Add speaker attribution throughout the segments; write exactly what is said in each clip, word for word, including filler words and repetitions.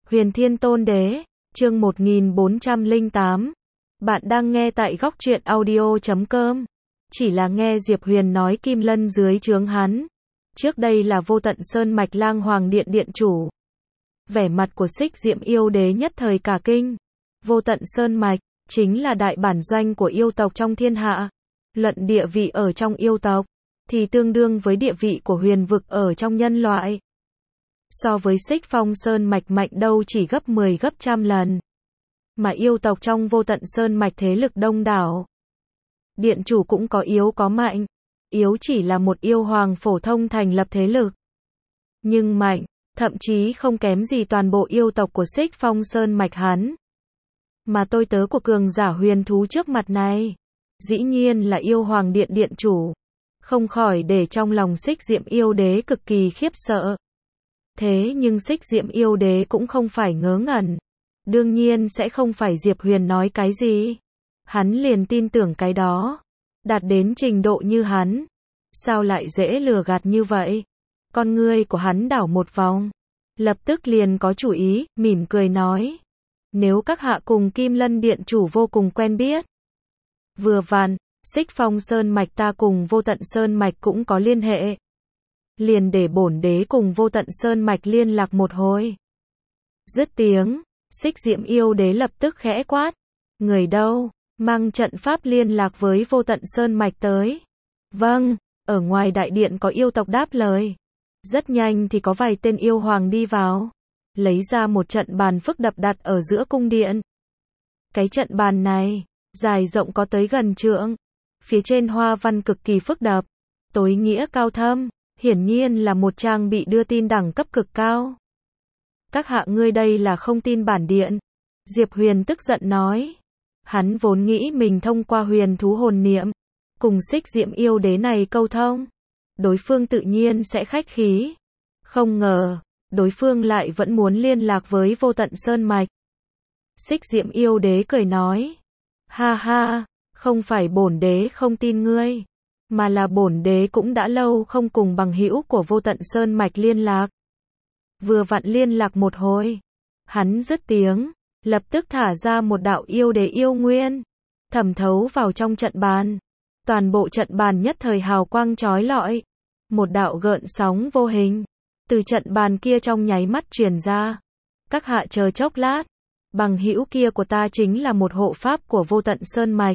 Speaker 1: Huyền Thiên Tôn Đế, chương một nghìn bốn trăm lẻ tám. Bạn đang nghe tại góc truyện audio chấm com. Chỉ là nghe Diệp Huyền nói Kim Lân dưới trướng hắn. Trước đây là Vô Tận Sơn Mạch Lang Hoàng Điện điện chủ. Vẻ mặt của Xích Diệm Yêu Đế nhất thời cả kinh. Vô Tận Sơn Mạch, chính là đại bản doanh của yêu tộc trong thiên hạ. Luận địa vị ở trong yêu tộc, thì tương đương với địa vị của huyền vực ở trong nhân loại. So với Xích Phong Sơn Mạch mạnh đâu chỉ gấp mười gấp trăm lần. Mà yêu tộc trong Vô Tận Sơn Mạch thế lực đông đảo. Điện chủ cũng có yếu có mạnh. Yếu chỉ là một yêu hoàng phổ thông thành lập thế lực. Nhưng mạnh, thậm chí không kém gì toàn bộ yêu tộc của Xích Phong Sơn Mạch hắn. Mà tôi tớ của cường giả huyền thú trước mặt này, dĩ nhiên là yêu hoàng điện điện chủ. Không khỏi để trong lòng Xích Diệm Yêu Đế cực kỳ khiếp sợ. Thế nhưng Xích Diệm Yêu Đế cũng không phải ngớ ngẩn. Đương nhiên sẽ không phải Diệp Huyền nói cái gì. Hắn liền tin tưởng cái đó. Đạt đến trình độ như hắn, sao lại dễ lừa gạt như vậy? Con ngươi của hắn đảo một vòng. Lập tức liền có chủ ý, mỉm cười nói. Nếu các hạ cùng Kim Lân Điện chủ vô cùng quen biết. Vừa vặn, Xích Phong Sơn Mạch ta cùng Vô Tận Sơn Mạch cũng có liên hệ. Liền để bổn đế cùng Vô Tận Sơn Mạch liên lạc một hồi. Dứt tiếng, Xích Diệm Yêu Đế lập tức khẽ quát. Người đâu, mang trận pháp liên lạc với Vô Tận Sơn Mạch tới. Vâng, ở ngoài đại điện có yêu tộc đáp lời. Rất nhanh thì có vài tên yêu hoàng đi vào. Lấy ra một trận bàn phức đập đặt ở giữa cung điện. Cái trận bàn này, dài rộng có tới gần trượng. Phía trên hoa văn cực kỳ phức đập, tối nghĩa cao thâm. Hiển nhiên là một trang bị đưa tin đẳng cấp cực cao. Các hạ ngươi đây là không tin bản điện. Diệp Huyền tức giận nói. Hắn vốn nghĩ mình thông qua huyền thú hồn niệm, cùng Xích Diệm Yêu Đế này câu thông. Đối phương tự nhiên sẽ khách khí. Không ngờ, đối phương lại vẫn muốn liên lạc với Vô Tận Sơn Mạch. Xích Diệm Yêu Đế cười nói. Ha ha, không phải bổn đế không tin ngươi. Mà là bổn đế cũng đã lâu không cùng bằng hữu của Vô Tận Sơn Mạch liên lạc. Vừa vặn liên lạc một hồi. Hắn dứt tiếng, lập tức thả ra một đạo yêu đế yêu nguyên. Thẩm thấu vào trong trận bàn. Toàn bộ trận bàn nhất thời hào quang chói lọi. Một đạo gợn sóng vô hình. Từ trận bàn kia trong nháy mắt truyền ra. Các hạ chờ chốc lát. Bằng hữu kia của ta chính là một hộ pháp của Vô Tận Sơn Mạch.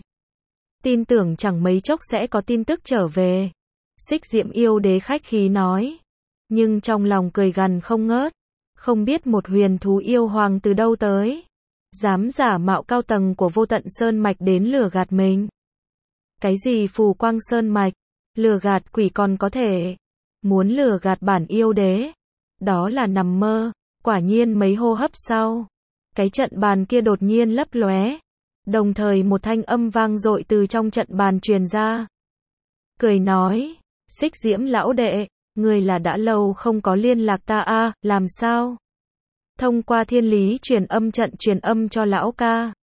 Speaker 1: Tin tưởng chẳng mấy chốc sẽ có tin tức trở về. Xích Diệm Yêu Đế khách khí nói. Nhưng trong lòng cười gằn không ngớt. Không biết một huyền thú yêu hoàng từ đâu tới. Dám giả mạo cao tầng của Vô Tận Sơn Mạch đến lừa gạt mình. Cái gì phù quang sơn mạch. Lừa gạt quỷ còn có thể. Muốn lừa gạt bản yêu đế. Đó là nằm mơ. Quả nhiên mấy hô hấp sau. Cái trận bàn kia đột nhiên lấp lóe. Đồng thời một thanh âm vang dội từ trong trận bàn truyền ra. Cười nói, Xích Diễm lão đệ, người là đã lâu không có liên lạc ta a, à, làm sao? Thông qua thiên lý truyền âm trận truyền âm cho lão ca.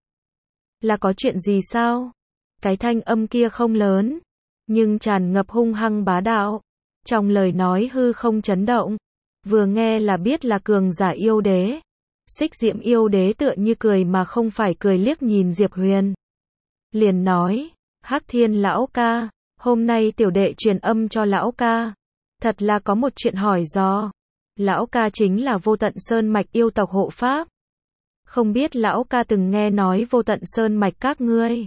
Speaker 1: Là có chuyện gì sao? Cái thanh âm kia không lớn, nhưng tràn ngập hung hăng bá đạo. Trong lời nói hư không chấn động, vừa nghe là biết là cường giả yêu đế. Xích Diệm Yêu Đế tựa như cười mà không phải cười liếc nhìn Diệp Huyền. Liền nói, Hắc Thiên lão ca, hôm nay tiểu đệ truyền âm cho lão ca. Thật là có một chuyện hỏi do. Lão ca chính là Vô Tận Sơn Mạch yêu tộc hộ pháp. Không biết lão ca từng nghe nói Vô Tận Sơn Mạch các ngươi.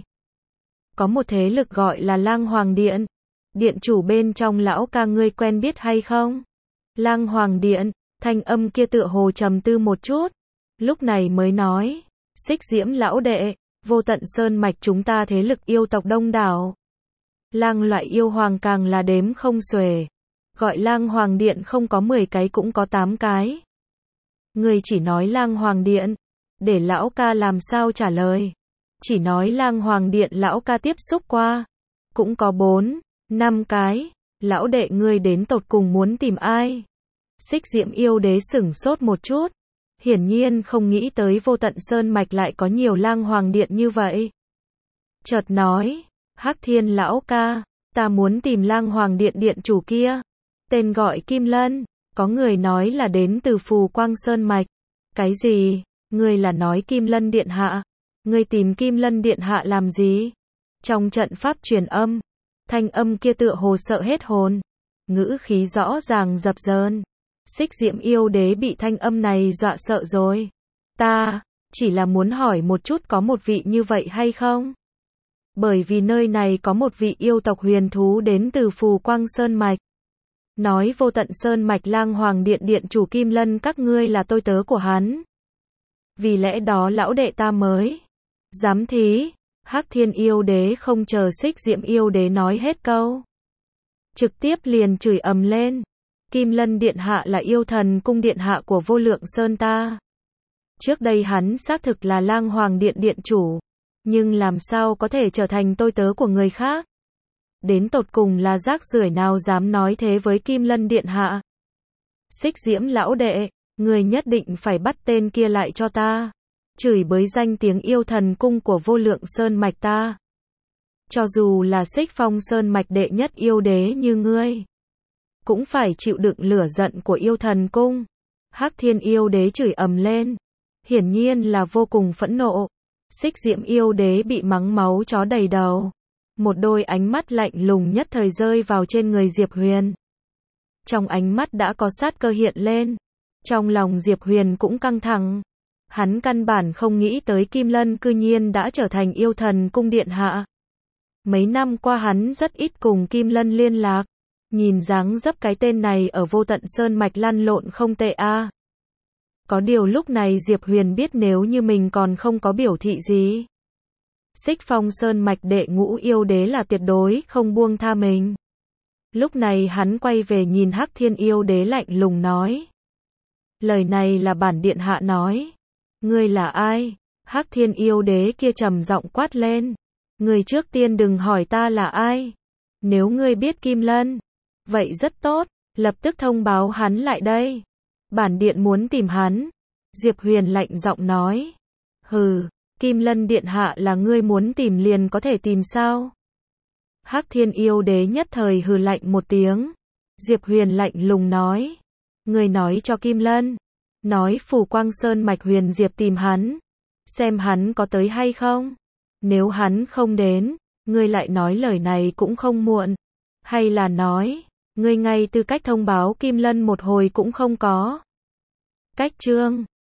Speaker 1: Có một thế lực gọi là Lang Hoàng Điện. Điện chủ bên trong lão ca ngươi quen biết hay không? Lang Hoàng Điện, thanh âm kia tựa hồ trầm tư một chút. Lúc này mới nói, Xích Diễm lão đệ, Vô Tận Sơn Mạch chúng ta thế lực yêu tộc đông đảo. Lang loại yêu hoàng càng là đếm không xuể. Gọi Lang Hoàng Điện không có mười cái cũng có tám cái. Người chỉ nói Lang Hoàng Điện, để lão ca làm sao trả lời. Chỉ nói Lang Hoàng Điện lão ca tiếp xúc qua, cũng có bốn, năm cái. Lão đệ ngươi đến tột cùng muốn tìm ai? Xích Diệm Yêu Đế sửng sốt một chút. Hiển nhiên không nghĩ tới Vô Tận Sơn Mạch lại có nhiều Lang Hoàng Điện như vậy. Chợt nói, Hắc Thiên lão ca, ta muốn tìm Lang Hoàng Điện điện chủ kia. Tên gọi Kim Lân, có người nói là đến từ Phù Quang Sơn Mạch. Cái gì? Ngươi là nói Kim Lân Điện Hạ? Ngươi tìm Kim Lân Điện Hạ làm gì? Trong trận pháp truyền âm, thanh âm kia tựa hồ sợ hết hồn, ngữ khí rõ ràng dập dờn. Xích Diễm yêu đế bị thanh âm này dọa sợ rồi. Ta, chỉ là muốn hỏi một chút có một vị như vậy hay không? Bởi vì nơi này có một vị yêu tộc huyền thú đến từ Phù Quang Sơn Mạch. Nói Vô Tận Sơn Mạch Lang Hoàng Điện Điện chủ Kim Lân các ngươi là tôi tớ của hắn. Vì lẽ đó lão đệ ta mới dám thí. Hắc Thiên yêu đế không chờ Xích Diễm yêu đế nói hết câu, trực tiếp liền chửi ầm lên. Kim Lân Điện Hạ là yêu thần cung điện hạ của Vô Lượng Sơn ta. Trước đây hắn xác thực là Lang Hoàng Điện Điện chủ, nhưng làm sao có thể trở thành tôi tớ của người khác? Đến tột cùng là rác rưởi nào dám nói thế với Kim Lân Điện Hạ? Xích Diễm lão đệ, người nhất định phải bắt tên kia lại cho ta. Chửi bới danh tiếng yêu thần cung của Vô Lượng Sơn Mạch ta. Cho dù là Xích Phong Sơn Mạch đệ nhất yêu đế như ngươi, cũng phải chịu đựng lửa giận của yêu thần cung. Hắc Thiên yêu đế chửi ầm lên, hiển nhiên là vô cùng phẫn nộ. Xích Diễm yêu đế bị mắng máu chó đầy đầu. Một đôi ánh mắt lạnh lùng nhất thời rơi vào trên người Diệp Huyền. Trong ánh mắt đã có sát cơ hiện lên. Trong lòng Diệp Huyền cũng căng thẳng. Hắn căn bản không nghĩ tới Kim Lân cư nhiên đã trở thành yêu thần cung điện hạ. Mấy năm qua hắn rất ít cùng Kim Lân liên lạc. Nhìn dáng dấp cái tên này ở Vô Tận Sơn Mạch lăn lộn không tệ a. Có điều lúc này Diệp Huyền biết nếu như mình còn không có biểu thị gì, Xích Phong Sơn Mạch đệ ngũ yêu đế là tuyệt đối không buông tha mình. Lúc này hắn quay về nhìn Hắc Thiên yêu đế lạnh lùng nói. Lời này là bản điện hạ nói. Ngươi là ai? Hắc Thiên yêu đế kia trầm giọng quát lên. Ngươi trước tiên đừng hỏi ta là ai. Nếu ngươi biết Kim Lân, vậy rất tốt, lập tức thông báo hắn lại đây. Bản điện muốn tìm hắn. Diệp Huyền lạnh giọng nói. Hừ, Kim Lân điện hạ là ngươi muốn tìm liền có thể tìm sao? Hắc Thiên yêu đế nhất thời hừ lạnh một tiếng. Diệp Huyền lạnh lùng nói. Ngươi nói cho Kim Lân, nói Phù Quang Sơn Mạch Huyền Diệp tìm hắn, xem hắn có tới hay không. Nếu hắn không đến, ngươi lại nói lời này cũng không muộn. Hay là nói, ngươi ngay tư cách thông báo Kim Lân một hồi cũng không có. Cách chương